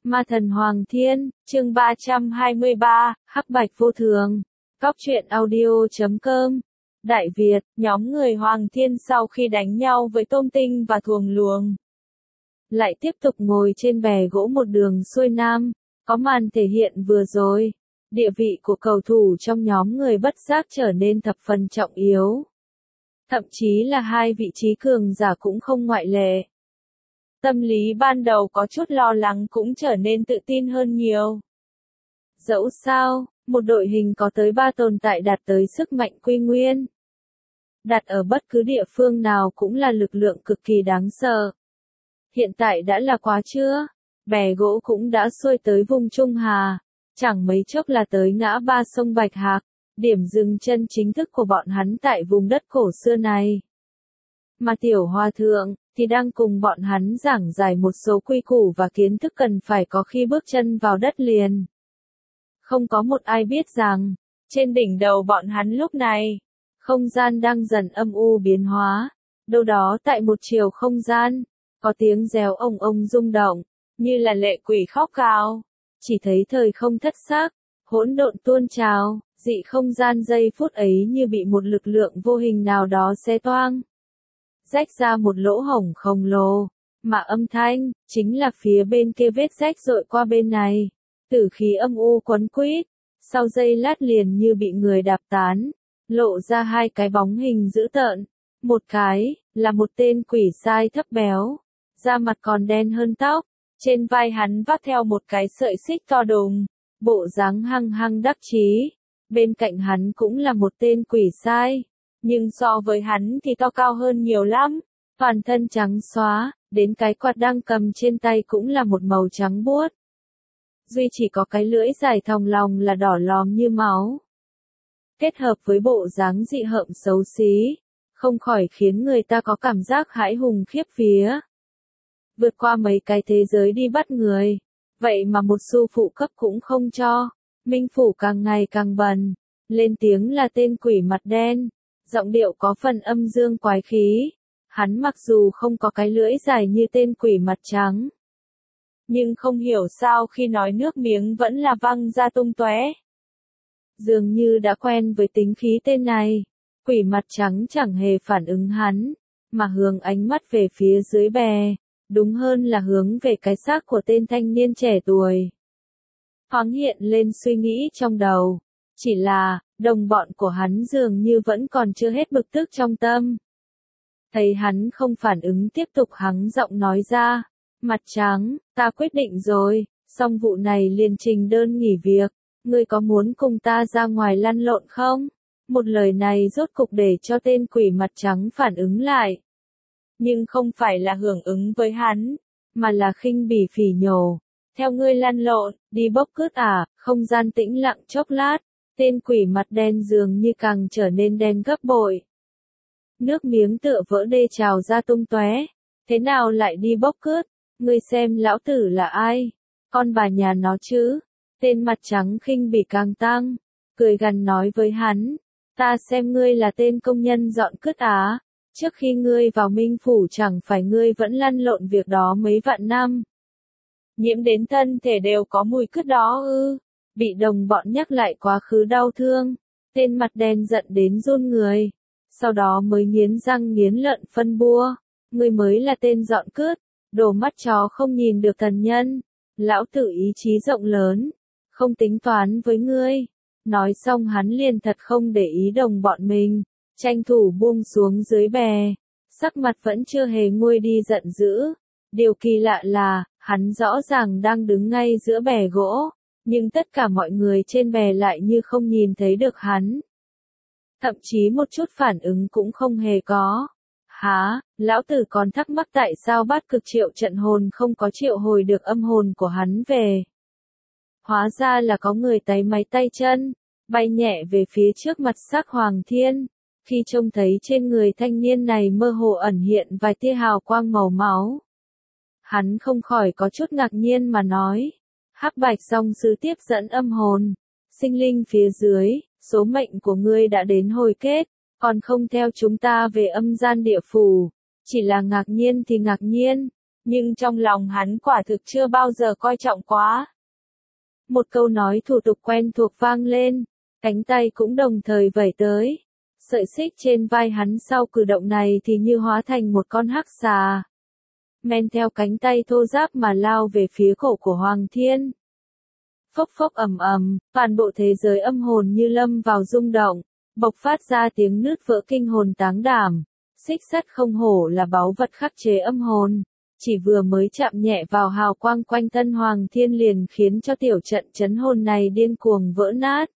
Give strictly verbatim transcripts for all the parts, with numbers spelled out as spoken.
Ma thần Hoàng Thiên, chương ba trăm hai mươi ba, Hắc Bạch Vô Thường. Cóc truyện audio chấm com. Đại Việt, nhóm người Hoàng Thiên sau khi đánh nhau với Tôm Tinh và Thuồng Luồng, lại tiếp tục ngồi trên bè gỗ một đường xuôi nam. Có màn thể hiện vừa rồi, địa vị của cầu thủ trong nhóm người bất giác trở nên thập phần trọng yếu. Thậm chí là hai vị trí cường giả cũng không ngoại lệ. Tâm lý ban đầu có chút lo lắng cũng trở nên tự tin hơn nhiều. Dẫu sao, một đội hình có tới ba tồn tại đạt tới sức mạnh quy nguyên, đặt ở bất cứ địa phương nào cũng là lực lượng cực kỳ đáng sợ. Hiện tại đã là quá trưa, bè gỗ cũng đã xuôi tới vùng Trung Hà, chẳng mấy chốc là tới ngã ba sông Bạch Hạc, điểm dừng chân chính thức của bọn hắn tại vùng đất cổ xưa này. Mà Tiểu Hòa Thượng thì đang cùng bọn hắn giảng giải một số quy củ và kiến thức cần phải có khi bước chân vào đất liền. Không có một ai biết rằng, trên đỉnh đầu bọn hắn lúc này, không gian đang dần âm u biến hóa. Đâu đó tại một chiều không gian, có tiếng réo ồng ồng rung động, như là lệ quỷ khóc gào. Chỉ thấy thời không thất xác, hỗn độn tuôn trào, dị không gian giây phút ấy như bị một lực lượng vô hình nào đó xé toang, rách ra một lỗ hổng khổng lồ, mà âm thanh, chính là phía bên kia vết rách dội qua bên này. Tử khí âm u quấn quýt, sau giây lát liền như bị người đạp tán, lộ ra hai cái bóng hình dữ tợn. Một cái, là một tên quỷ sai thấp béo, da mặt còn đen hơn tóc, trên vai hắn vác theo một cái sợi xích to đùng, bộ dáng hăng hăng đắc chí. Bên cạnh hắn cũng là một tên quỷ sai, nhưng so với hắn thì to cao hơn nhiều lắm, toàn thân trắng xóa, đến cái quạt đang cầm trên tay cũng là một màu trắng buốt. Duy chỉ có cái lưỡi dài thòng lòng là đỏ lòm như máu. Kết hợp với bộ dáng dị hợm xấu xí, không khỏi khiến người ta có cảm giác hãi hùng khiếp vía. Vượt qua mấy cái thế giới đi bắt người, vậy mà một xu phụ cấp cũng không cho. Minh Phủ càng ngày càng bần, lên tiếng là tên quỷ mặt đen, giọng điệu có phần âm dương quái khí. Hắn mặc dù không có cái lưỡi dài như tên quỷ mặt trắng, nhưng không hiểu sao khi nói nước miếng vẫn là văng ra tung tóe. Dường như đã quen với tính khí tên này, quỷ mặt trắng chẳng hề phản ứng hắn, mà hướng ánh mắt về phía dưới bè, đúng hơn là hướng về cái xác của tên thanh niên trẻ tuổi. Thoáng hiện lên suy nghĩ trong đầu, chỉ là, đồng bọn của hắn dường như vẫn còn chưa hết bực tức trong tâm. Thấy hắn không phản ứng tiếp tục hắng giọng nói ra, mặt trắng, ta quyết định rồi, xong vụ này liền trình đơn nghỉ việc, ngươi có muốn cùng ta ra ngoài lăn lộn không? Một lời này rốt cục để cho tên quỷ mặt trắng phản ứng lại. Nhưng không phải là hưởng ứng với hắn, mà là khinh bỉ phỉ nhổ. Theo ngươi lăn lộn, đi bốc cướp à? Không gian tĩnh lặng chốc lát, tên quỷ mặt đen dường như càng trở nên đen gấp bội. Nước miếng tựa vỡ đê trào ra tung tóe. Thế nào lại đi bốc cướp? Ngươi xem lão tử là ai? Con bà nhà nó chứ? Tên mặt trắng khinh bỉ càng tăng, cười gằn nói với hắn, ta xem ngươi là tên công nhân dọn cướp á. Trước khi ngươi vào Minh Phủ chẳng phải ngươi vẫn lăn lộn việc đó mấy vạn năm. Nhiễm đến thân thể đều có mùi cứt đó ư? Bị đồng bọn nhắc lại quá khứ đau thương, tên mặt đen giận đến run người, sau đó mới nghiến răng nghiến lợi phân bua, ngươi mới là tên dọn cướp, đồ mắt chó không nhìn được thần nhân, lão tử ý chí rộng lớn, không tính toán với ngươi. Nói xong hắn liền thật không để ý đồng bọn mình, tranh thủ buông xuống dưới bè, sắc mặt vẫn chưa hề nguôi đi giận dữ. Điều kỳ lạ là, hắn rõ ràng đang đứng ngay giữa bè gỗ, nhưng tất cả mọi người trên bè lại như không nhìn thấy được hắn. Thậm chí một chút phản ứng cũng không hề có. Hả, lão tử còn thắc mắc tại sao bát cực triệu trận hồn không có triệu hồi được âm hồn của hắn về. Hóa ra là có người tay máy tay chân, bay nhẹ về phía trước mặt xác Hoàng Thiên. Khi trông thấy trên người thanh niên này mơ hồ ẩn hiện vài tia hào quang màu máu, hắn không khỏi có chút ngạc nhiên mà nói, Hắc Bạch Song Sư tiếp dẫn âm hồn, sinh linh phía dưới, số mệnh của ngươi đã đến hồi kết, còn không theo chúng ta về âm gian địa phủ. Chỉ là ngạc nhiên thì ngạc nhiên, nhưng trong lòng hắn quả thực chưa bao giờ coi trọng quá. Một câu nói thủ tục quen thuộc vang lên, cánh tay cũng đồng thời vẩy tới. Sợi xích trên vai hắn sau cử động này thì như hóa thành một con hắc xà. Men theo cánh tay thô ráp mà lao về phía cổ của Hoàng Thiên. Phốc phốc ầm ầm, toàn bộ thế giới âm hồn như lâm vào rung động, bộc phát ra tiếng nứt vỡ kinh hồn táng đảm. Xích sắt không hổ là báu vật khắc chế âm hồn, chỉ vừa mới chạm nhẹ vào hào quang quanh thân Hoàng Thiên liền khiến cho tiểu trận chấn hồn này điên cuồng vỡ nát.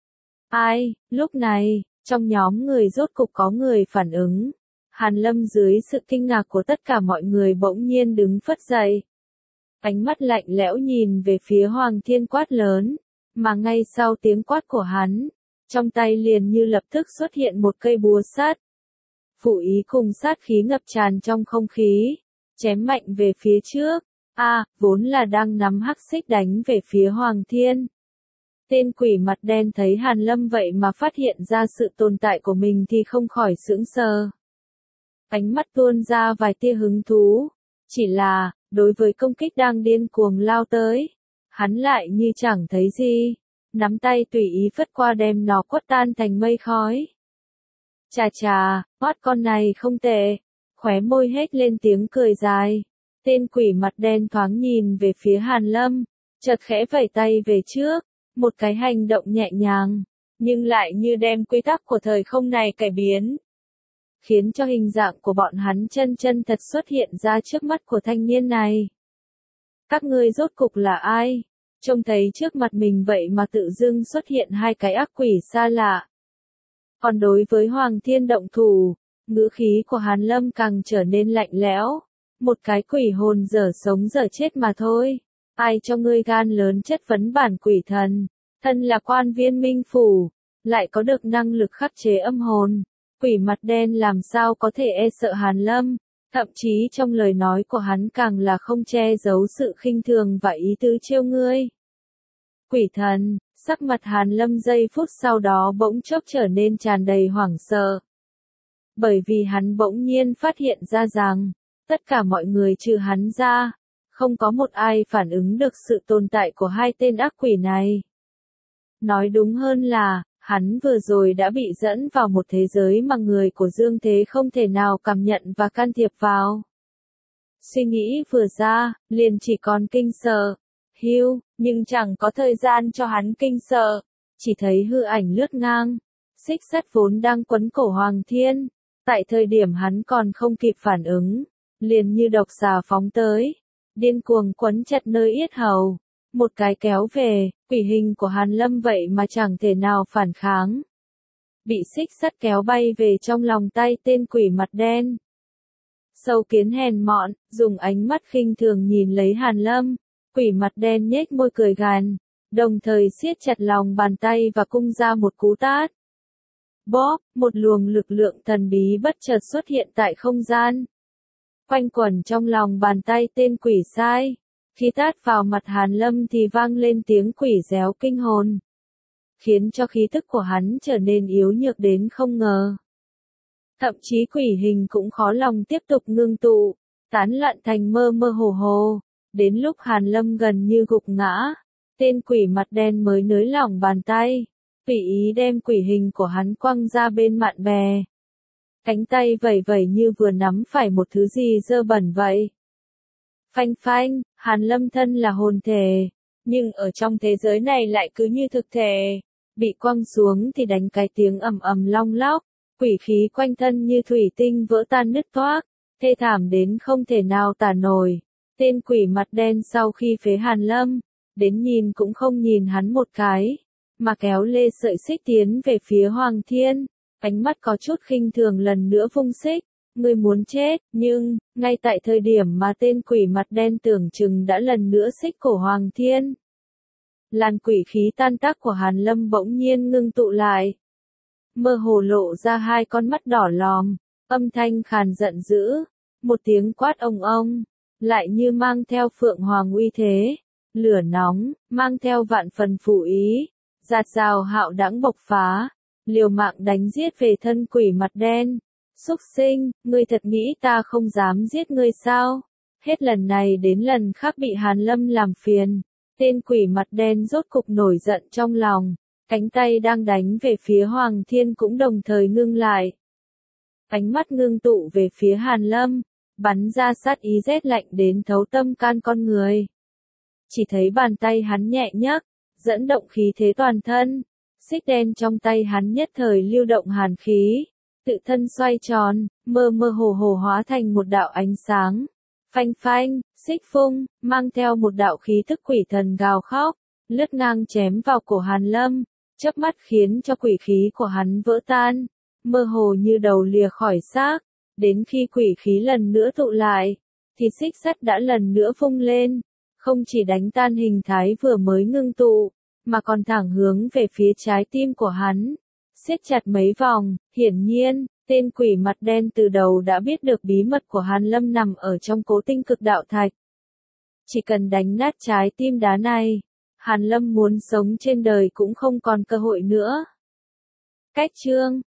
Ai, lúc này, trong nhóm người rốt cục có người phản ứng. Hàn Lâm dưới sự kinh ngạc của tất cả mọi người bỗng nhiên đứng phất dậy. Ánh mắt lạnh lẽo nhìn về phía Hoàng Thiên quát lớn, mà ngay sau tiếng quát của hắn, trong tay liền như lập tức xuất hiện một cây búa sắt. Phụ ý cùng sát khí ngập tràn trong không khí, chém mạnh về phía trước. A, à, vốn là đang nắm hắc xích đánh về phía Hoàng Thiên. Tên quỷ mặt đen thấy Hàn Lâm vậy mà phát hiện ra sự tồn tại của mình thì không khỏi sững sờ. Ánh mắt tuôn ra vài tia hứng thú, chỉ là, đối với công kích đang điên cuồng lao tới, hắn lại như chẳng thấy gì, nắm tay tùy ý phất qua đem nó quất tan thành mây khói. Chà chà, hót con này không tệ, khóe môi hết lên tiếng cười dài. Tên quỷ mặt đen thoáng nhìn về phía Hàn Lâm, chợt khẽ vẩy tay về trước, một cái hành động nhẹ nhàng, nhưng lại như đem quy tắc của thời không này cải biến. Khiến cho hình dạng của bọn hắn chân chân thật xuất hiện ra trước mắt của thanh niên này. Các ngươi rốt cục là ai? Trông thấy trước mặt mình vậy mà tự dưng xuất hiện hai cái ác quỷ xa lạ. Còn đối với Hoàng Thiên động thủ, ngữ khí của Hàn Lâm càng trở nên lạnh lẽo. Một cái quỷ hồn dở sống dở chết mà thôi. Ai cho ngươi gan lớn chất vấn bản quỷ thần? Thân là quan viên minh phủ, lại có được năng lực khắc chế âm hồn. Quỷ mặt đen làm sao có thể e sợ Hàn Lâm, thậm chí trong lời nói của hắn càng là không che giấu sự khinh thường và ý tứ trêu ngươi. Quỷ thần, sắc mặt Hàn Lâm giây phút sau đó bỗng chốc trở nên tràn đầy hoảng sợ. Bởi vì hắn bỗng nhiên phát hiện ra rằng, tất cả mọi người trừ hắn ra, không có một ai phản ứng được sự tồn tại của hai tên ác quỷ này. Nói đúng hơn là, hắn vừa rồi đã bị dẫn vào một thế giới mà người của Dương Thế không thể nào cảm nhận và can thiệp vào. Suy nghĩ vừa ra, liền chỉ còn kinh sợ, hiu, nhưng chẳng có thời gian cho hắn kinh sợ, chỉ thấy hư ảnh lướt ngang, xích sắt vốn đang quấn cổ Hoàng Thiên, tại thời điểm hắn còn không kịp phản ứng, liền như độc xà phóng tới, điên cuồng quấn chặt nơi yết hầu. Một cái kéo về, quỷ hình của Hàn Lâm vậy mà chẳng thể nào phản kháng. Bị xích sắt kéo bay về trong lòng tay tên quỷ mặt đen. Sâu kiến hèn mọn, dùng ánh mắt khinh thường nhìn lấy Hàn Lâm, quỷ mặt đen nhếch môi cười gàn, đồng thời siết chặt lòng bàn tay và cung ra một cú tát. Bóp, một luồng lực lượng thần bí bất chợt xuất hiện tại không gian. Quanh quẩn trong lòng bàn tay tên quỷ sai. Khi tát vào mặt Hàn Lâm thì vang lên tiếng quỷ réo kinh hồn. Khiến cho khí tức của hắn trở nên yếu nhược đến không ngờ. Thậm chí quỷ hình cũng khó lòng tiếp tục ngưng tụ, tán loạn thành mơ mơ hồ hồ. Đến lúc Hàn Lâm gần như gục ngã, tên quỷ mặt đen mới nới lỏng bàn tay, tùy ý đem quỷ hình của hắn quăng ra bên mạn bè. Cánh tay vẩy vẩy như vừa nắm phải một thứ gì dơ bẩn vậy. Phanh phanh, Hàn Lâm thân là hồn thể, nhưng ở trong thế giới này lại cứ như thực thể, bị quăng xuống thì đánh cái tiếng ầm ầm long lóc, quỷ khí quanh thân như thủy tinh vỡ tan nứt toác, thê thảm đến không thể nào tả nổi. Tên quỷ mặt đen sau khi phế Hàn Lâm, đến nhìn cũng không nhìn hắn một cái, mà kéo lê sợi xích tiến về phía Hoàng Thiên, ánh mắt có chút khinh thường lần nữa vung xích. Ngươi muốn chết, nhưng, ngay tại thời điểm mà tên quỷ mặt đen tưởng chừng đã lần nữa xích cổ Hoàng Thiên. Làn quỷ khí tan tác của Hàn Lâm bỗng nhiên ngưng tụ lại. Mơ hồ lộ ra hai con mắt đỏ lòm, âm thanh khàn giận dữ, một tiếng quát ông ông, lại như mang theo phượng hoàng uy thế, lửa nóng, mang theo vạn phần phủ ý, giạt rào hạo đãng bộc phá, liều mạng đánh giết về thân quỷ mặt đen. Xúc sinh, ngươi thật nghĩ ta không dám giết ngươi sao? Hết lần này đến lần khác bị Hàn Lâm làm phiền. Tên quỷ mặt đen rốt cục nổi giận trong lòng. Cánh tay đang đánh về phía Hoàng Thiên cũng đồng thời ngưng lại. Ánh mắt ngưng tụ về phía Hàn Lâm, bắn ra sát ý rét lạnh đến thấu tâm can con người. Chỉ thấy bàn tay hắn nhẹ nhấc, dẫn động khí thế toàn thân. Xích đen trong tay hắn nhất thời lưu động hàn khí, tự thân xoay tròn, mơ mơ hồ hồ hóa thành một đạo ánh sáng. Phanh phanh, xích phung, mang theo một đạo khí thức quỷ thần gào khóc, lướt ngang chém vào cổ Hàn Lâm, chớp mắt khiến cho quỷ khí của hắn vỡ tan, mơ hồ như đầu lìa khỏi xác. Đến khi quỷ khí lần nữa tụ lại, thì xích sắt đã lần nữa phung lên, không chỉ đánh tan hình thái vừa mới ngưng tụ, mà còn thẳng hướng về phía trái tim của hắn, siết chặt mấy vòng. Hiển nhiên, tên quỷ mặt đen từ đầu đã biết được bí mật của Hàn Lâm nằm ở trong cố tinh cực đạo thạch. Chỉ cần đánh nát trái tim đá này, Hàn Lâm muốn sống trên đời cũng không còn cơ hội nữa. Cách chương